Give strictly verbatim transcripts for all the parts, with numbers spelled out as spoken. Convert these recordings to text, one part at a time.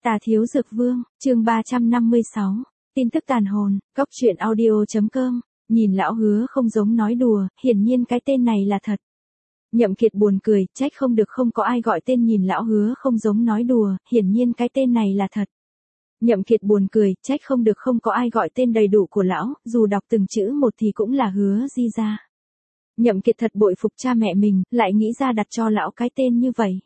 Tà Thiếu Dược Vương, chương ba trăm năm mươi sáu, tin tức tàn hồn, góc truyện audio chấm com, nhìn lão Hứa không giống nói đùa, hiển nhiên cái tên này là thật. Nhậm Kiệt buồn cười, trách không được không có ai gọi tên nhìn lão Hứa không giống nói đùa, hiển nhiên cái tên này là thật. Nhậm Kiệt buồn cười, trách không được không có ai gọi tên đầy đủ của lão, dù đọc từng chữ một thì cũng là Hứa Di Gia. Nhậm Kiệt thật bội phục cha mẹ mình, lại nghĩ ra đặt cho lão cái tên như vậy.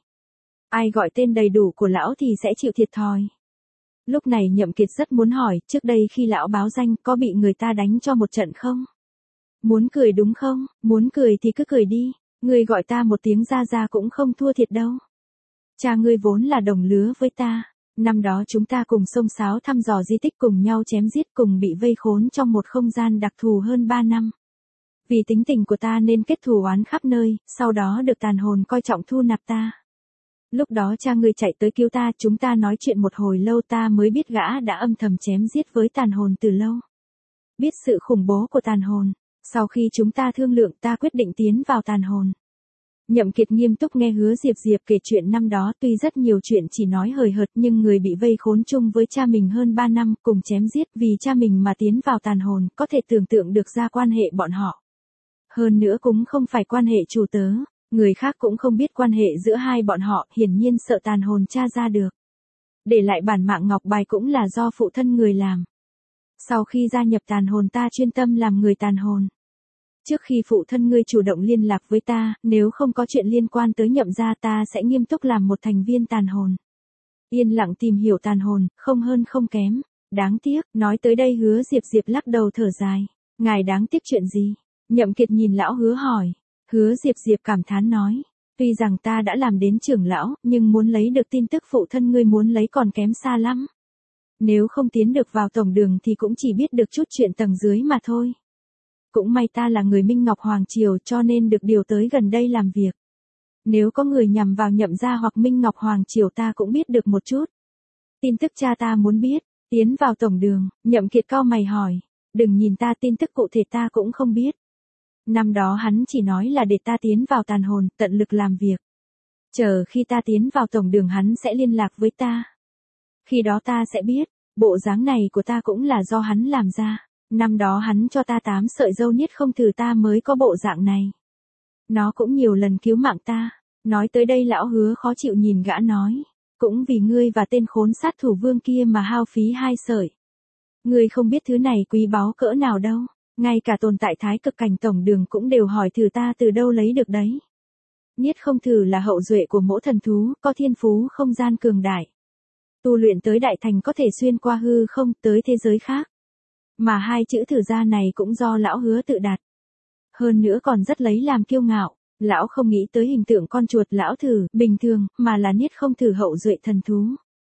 Ai gọi tên đầy đủ của lão thì sẽ chịu thiệt thòi. Lúc này Nhậm Kiệt rất muốn hỏi, trước đây khi lão báo danh có bị người ta đánh cho một trận không? Muốn cười đúng không? Muốn cười thì cứ cười đi, ngươi gọi ta một tiếng Gia Gia cũng không thua thiệt đâu. Cha ngươi vốn là đồng lứa với ta, năm đó chúng ta cùng xông xáo thăm dò di tích cùng nhau chém giết cùng bị vây khốn trong một không gian đặc thù hơn ba năm. Vì tính tình của ta nên kết thù oán khắp nơi, sau đó được tàn hồn coi trọng thu nạp ta. Lúc đó cha ngươi chạy tới cứu ta, chúng ta nói chuyện một hồi lâu ta mới biết gã đã âm thầm chém giết với tàn hồn từ lâu. Biết sự khủng bố của tàn hồn, sau khi chúng ta thương lượng ta quyết định tiến vào tàn hồn. Nhậm Kiệt nghiêm túc nghe Hứa Diệp Diệp kể chuyện năm đó, tuy rất nhiều chuyện chỉ nói hời hợt nhưng người bị vây khốn chung với cha mình hơn ba năm cùng chém giết vì cha mình mà tiến vào tàn hồn, có thể tưởng tượng được ra quan hệ bọn họ. Hơn nữa cũng không phải quan hệ chủ tớ. Người khác cũng không biết quan hệ giữa hai bọn họ, hiển nhiên sợ tàn hồn tra ra được. Để lại bản mạng ngọc bài cũng là do phụ thân người làm. Sau khi gia nhập tàn hồn ta chuyên tâm làm người tàn hồn. Trước khi phụ thân ngươi chủ động liên lạc với ta, nếu không có chuyện liên quan tới Nhậm gia ta sẽ nghiêm túc làm một thành viên tàn hồn. Yên lặng tìm hiểu tàn hồn, không hơn không kém. Đáng tiếc, nói tới đây Hứa Diệp Diệp lắc đầu thở dài. Ngài đáng tiếc chuyện gì? Nhậm Kiệt nhìn lão Hứa hỏi. Hứa Diệp Diệp cảm thán nói, tuy rằng ta đã làm đến trưởng lão, nhưng muốn lấy được tin tức phụ thân ngươi muốn lấy còn kém xa lắm. Nếu không tiến được vào tổng đường thì cũng chỉ biết được chút chuyện tầng dưới mà thôi. Cũng may ta là người Minh Ngọc Hoàng Triều cho nên được điều tới gần đây làm việc. Nếu có người nhằm vào Nhậm gia hoặc Minh Ngọc Hoàng Triều ta cũng biết được một chút. Tin tức cha ta muốn biết, tiến vào tổng đường, Nhậm Kiệt cau mày hỏi, đừng nhìn ta tin tức cụ thể ta cũng không biết. Năm đó hắn chỉ nói là để ta tiến vào tàn hồn, tận lực làm việc. Chờ khi ta tiến vào tổng đường hắn sẽ liên lạc với ta. Khi đó ta sẽ biết, bộ dáng này của ta cũng là do hắn làm ra. Năm đó hắn cho ta tám sợi râu niết không thử ta mới có bộ dạng này. Nó cũng nhiều lần cứu mạng ta. Nói tới đây lão Hứa khó chịu nhìn gã nói. Cũng vì ngươi và tên khốn sát thủ vương kia mà hao phí hai sợi. Ngươi không biết thứ này quý báu cỡ nào đâu. Ngay cả tồn tại thái cực cảnh tổng đường cũng đều hỏi thử ta từ đâu lấy được đấy. Niết không thử là hậu duệ của mỗ thần thú, có thiên phú không gian cường đại. Tu luyện tới đại thành có thể xuyên qua hư không tới thế giới khác. Mà hai chữ thử gia này cũng do lão Hứa tự đặt. Hơn nữa còn rất lấy làm kiêu ngạo, lão không nghĩ tới hình tượng con chuột lão thử bình thường mà là niết không thử hậu duệ thần thú.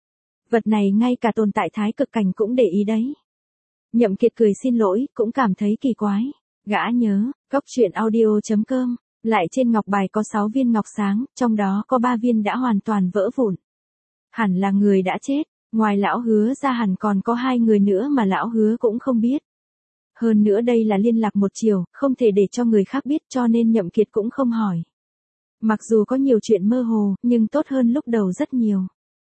Vật này ngay cả tồn tại thái cực cảnh cũng để ý đấy. Nhậm Kiệt cười xin lỗi, cũng cảm thấy kỳ quái. Gã nhớ, góc truyện audio chấm com, lại trên ngọc bài có sáu viên ngọc sáng, trong đó có ba viên đã hoàn toàn vỡ vụn. Hẳn là người đã chết, ngoài lão Hứa ra hẳn còn có hai người nữa mà lão Hứa cũng không biết. Hơn nữa đây là liên lạc một chiều, không thể để cho người khác biết cho nên Nhậm Kiệt cũng không hỏi. Mặc dù có nhiều chuyện mơ hồ, nhưng tốt hơn lúc đầu rất nhiều.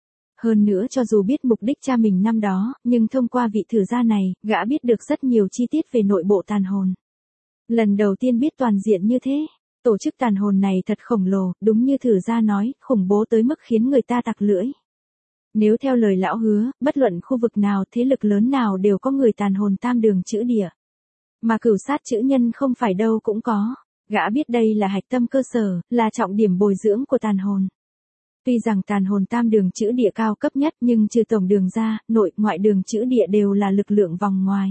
Hơn nữa cho dù biết mục đích cha mình năm đó, nhưng thông qua vị thử gia này, gã biết được rất nhiều chi tiết về nội bộ tàn hồn. Lần đầu tiên biết toàn diện như thế, tổ chức tàn hồn này thật khổng lồ, đúng như thử gia nói, khủng bố tới mức khiến người ta tặc lưỡi. Nếu theo lời lão Hứa, bất luận khu vực nào, thế lực lớn nào đều có người tàn hồn tam đường chữ địa. Mà cửu sát chữ nhân không phải đâu cũng có. Gã biết đây là hạch tâm cơ sở, là trọng điểm bồi dưỡng của tàn hồn. Tuy rằng tàn hồn tam đường chữ địa cao cấp nhất nhưng trừ tổng đường ra, nội ngoại đường chữ địa đều là lực lượng vòng ngoài.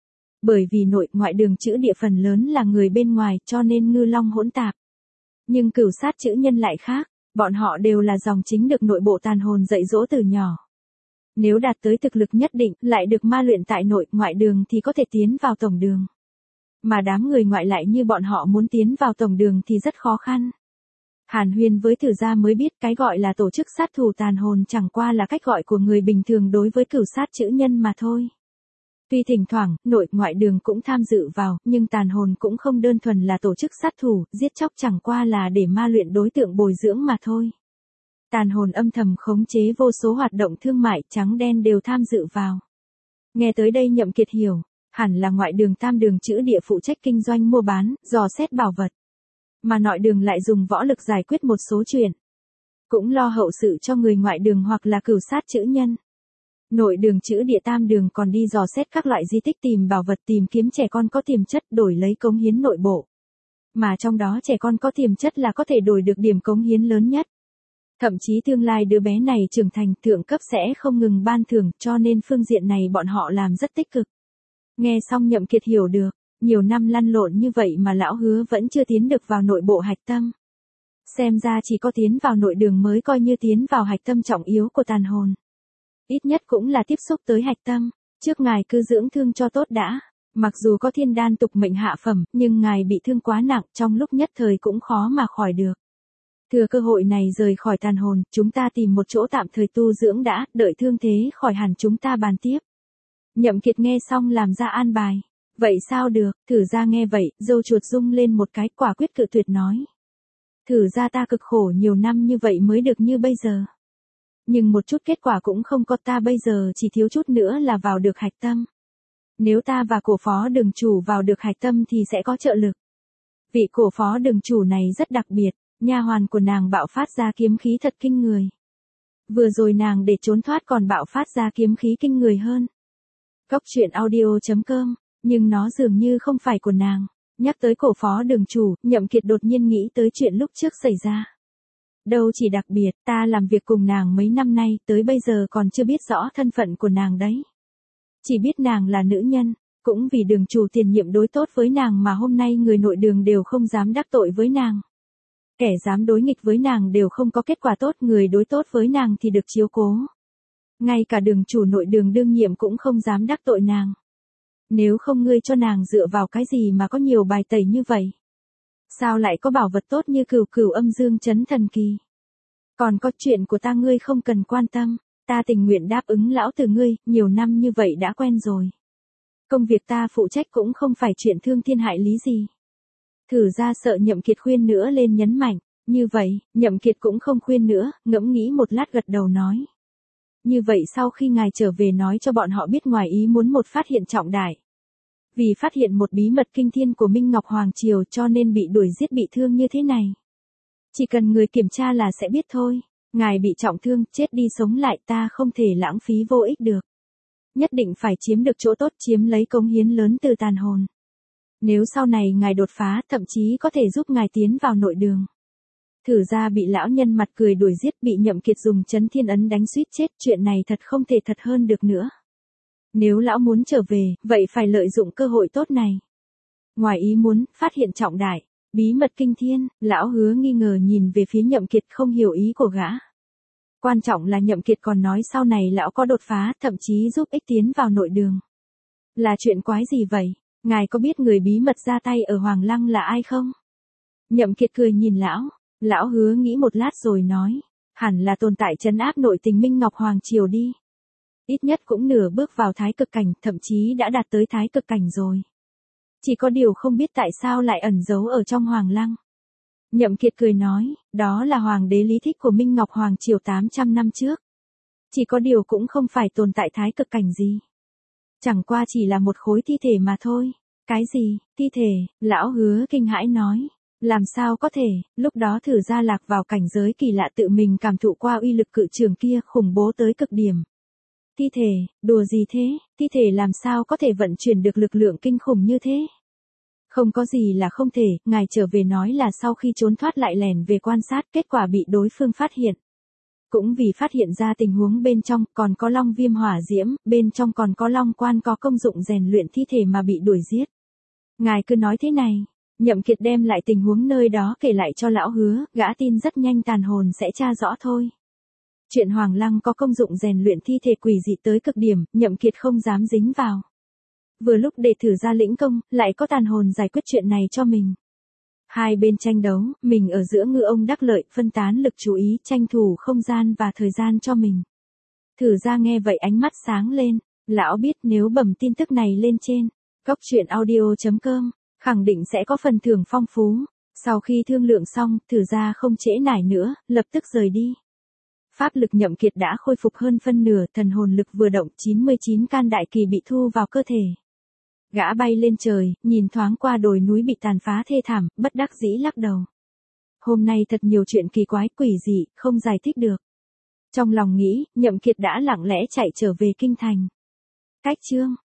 Bởi vì nội ngoại đường chữ địa phần lớn là người bên ngoài cho nên ngư long hỗn tạp. Nhưng cửu sát chữ nhân lại khác, bọn họ đều là dòng chính được nội bộ tàn hồn dạy dỗ từ nhỏ. Nếu đạt tới thực lực nhất định lại được ma luyện tại nội ngoại đường thì có thể tiến vào tổng đường. Mà đám người ngoại lại như bọn họ muốn tiến vào tổng đường thì rất khó khăn. Hàn huyên với thử gia mới biết cái gọi là tổ chức sát thủ tàn hồn chẳng qua là cách gọi của người bình thường đối với cửu sát chữ nhân mà thôi. Tuy thỉnh thoảng, nội ngoại đường cũng tham dự vào, nhưng tàn hồn cũng không đơn thuần là tổ chức sát thủ, giết chóc chẳng qua là để ma luyện đối tượng bồi dưỡng mà thôi. Tàn hồn âm thầm khống chế vô số hoạt động thương mại trắng đen đều tham dự vào. Nghe tới đây Nhậm Kiệt hiểu, hẳn là ngoại đường tam đường chữ địa phụ trách kinh doanh mua bán, dò xét bảo vật. Mà nội đường lại dùng võ lực giải quyết một số chuyện. Cũng lo hậu sự cho người ngoại đường hoặc là cửu sát chữ nhân. Nội đường chữ địa tam đường còn đi dò xét các loại di tích tìm bảo vật tìm kiếm trẻ con có tiềm chất đổi lấy cống hiến nội bộ. Mà trong đó trẻ con có tiềm chất là có thể đổi được điểm cống hiến lớn nhất. Thậm chí tương lai đứa bé này trưởng thành thượng cấp sẽ không ngừng ban thưởng cho nên phương diện này bọn họ làm rất tích cực. Nghe xong Nhậm Kiệt hiểu được, nhiều năm lăn lộn như vậy mà lão Hứa vẫn chưa tiến được vào nội bộ hạch tâm. Xem ra chỉ có tiến vào nội đường mới coi như tiến vào hạch tâm trọng yếu của tàn hồn. Ít nhất cũng là tiếp xúc tới hạch tâm, trước ngài cứ dưỡng thương cho tốt đã. Mặc dù có thiên đan tục mệnh hạ phẩm, nhưng ngài bị thương quá nặng trong lúc nhất thời cũng khó mà khỏi được. Thừa cơ hội này rời khỏi tàn hồn, chúng ta tìm một chỗ tạm thời tu dưỡng đã, đợi thương thế khỏi hẳn chúng ta bàn tiếp. Nhậm Kiệt nghe xong làm ra an bài. Vậy sao được, Thử Gia nghe vậy, râu chuột rung lên một cái quả quyết cự tuyệt nói. Thử Gia ta cực khổ nhiều năm như vậy mới được như bây giờ. Nhưng một chút kết quả cũng không có, ta bây giờ chỉ thiếu chút nữa là vào được hạch tâm. Nếu ta và cổ phó đường chủ vào được hạch tâm thì sẽ có trợ lực. Vị cổ phó đường chủ này rất đặc biệt, nha hoàn của nàng bạo phát ra kiếm khí thật kinh người. Vừa rồi nàng để trốn thoát còn bạo phát ra kiếm khí kinh người hơn. Góc truyện audio chấm com, nhưng nó dường như không phải của nàng. Nhắc tới cổ phó đường chủ, Nhậm Kiệt đột nhiên nghĩ tới chuyện lúc trước xảy ra. Đâu chỉ đặc biệt, ta làm việc cùng nàng mấy năm nay, tới bây giờ còn chưa biết rõ thân phận của nàng đấy. Chỉ biết nàng là nữ nhân, cũng vì đường chủ tiền nhiệm đối tốt với nàng mà hôm nay người nội đường đều không dám đắc tội với nàng. Kẻ dám đối nghịch với nàng đều không có kết quả tốt, người đối tốt với nàng thì được chiếu cố. Ngay cả đường chủ nội đường đương nhiệm cũng không dám đắc tội nàng. Nếu không ngươi cho nàng dựa vào cái gì mà có nhiều bài tẩy như vậy? Sao lại có bảo vật tốt như cửu cửu âm dương chấn thần kỳ? Còn có chuyện của ta ngươi không cần quan tâm, ta tình nguyện đáp ứng lão tử ngươi, nhiều năm như vậy đã quen rồi. Công việc ta phụ trách cũng không phải chuyện thương thiên hại lý gì. Thử Gia sợ Nhậm Kiệt khuyên nữa lên nhấn mạnh, như vậy, Nhậm Kiệt cũng không khuyên nữa, ngẫm nghĩ một lát gật đầu nói. Như vậy sau khi ngài trở về nói cho bọn họ biết ngoài ý muốn một phát hiện trọng đại. Vì phát hiện một bí mật kinh thiên của Minh Ngọc Hoàng Triều cho nên bị đuổi giết bị thương như thế này. Chỉ cần người kiểm tra là sẽ biết thôi, ngài bị trọng thương, chết đi sống lại ta không thể lãng phí vô ích được. Nhất định phải chiếm được chỗ tốt, chiếm lấy cống hiến lớn từ tàn hồn. Nếu sau này ngài đột phá, thậm chí có thể giúp ngài tiến vào nội đường. Thử Gia bị lão nhân mặt cười đuổi giết, bị Nhậm Kiệt dùng chấn thiên ấn đánh suýt chết, chuyện này thật không thể thật hơn được nữa. Nếu lão muốn trở về, vậy phải lợi dụng cơ hội tốt này. Ngoài ý muốn, phát hiện trọng đại, bí mật kinh thiên, lão Hứa nghi ngờ nhìn về phía Nhậm Kiệt không hiểu ý của gã. Quan trọng là Nhậm Kiệt còn nói sau này lão có đột phá, thậm chí giúp ích tiến vào nội đường. Là chuyện quái gì vậy? Ngài có biết người bí mật ra tay ở Hoàng Lăng là ai không? Nhậm Kiệt cười nhìn lão, lão Hứa nghĩ một lát rồi nói, hẳn là tồn tại trấn áp nội tình Minh Ngọc Hoàng Triều đi. Ít nhất cũng nửa bước vào thái cực cảnh, thậm chí đã đạt tới thái cực cảnh rồi. Chỉ có điều không biết tại sao lại ẩn giấu ở trong Hoàng Lăng. Nhậm Kiệt cười nói, đó là hoàng đế Lý Thích của Minh Ngọc Hoàng Triều tám trăm năm trước. Chỉ có điều cũng không phải tồn tại thái cực cảnh gì. Chẳng qua chỉ là một khối thi thể mà thôi. Cái gì, thi thể, lão Hứa kinh hãi nói. Làm sao có thể, lúc đó Thử Gia lạc vào cảnh giới kỳ lạ tự mình cảm thụ qua uy lực cự trường kia khủng bố tới cực điểm. Thi thể, đùa gì thế, thi thể làm sao có thể vận chuyển được lực lượng kinh khủng như thế? Không có gì là không thể, ngài trở về nói là sau khi trốn thoát lại lẻn về quan sát, kết quả bị đối phương phát hiện. Cũng vì phát hiện ra tình huống bên trong, còn có long viêm hỏa diễm, bên trong còn có long quan có công dụng rèn luyện thi thể mà bị đuổi giết. Ngài cứ nói thế này, Nhậm Kiệt đem lại tình huống nơi đó kể lại cho lão Hứa, gã tin rất nhanh tàn hồn sẽ tra rõ thôi. Chuyện Hoàng Lăng có công dụng rèn luyện thi thể quỷ dị tới cực điểm, Nhậm Kiệt không dám dính vào. Vừa lúc để Thử Gia lĩnh công, lại có tàn hồn giải quyết chuyện này cho mình. Hai bên tranh đấu, mình ở giữa ngư ông đắc lợi, phân tán lực chú ý, tranh thủ không gian và thời gian cho mình. Thử Gia nghe vậy ánh mắt sáng lên, lão biết nếu bẩm tin tức này lên trên, góc truyện audio chấm com, khẳng định sẽ có phần thưởng phong phú. Sau khi thương lượng xong, Thử Gia không trễ nải nữa, lập tức rời đi. Pháp lực Nhậm Kiệt đã khôi phục hơn phân nửa, thần hồn lực vừa động, chín mươi chín can đại kỳ bị thu vào cơ thể. Gã bay lên trời, nhìn thoáng qua đồi núi bị tàn phá thê thảm, bất đắc dĩ lắc đầu. Hôm nay thật nhiều chuyện kỳ quái quỷ dị, không giải thích được. Trong lòng nghĩ, Nhậm Kiệt đã lặng lẽ chạy trở về kinh thành. Cách chương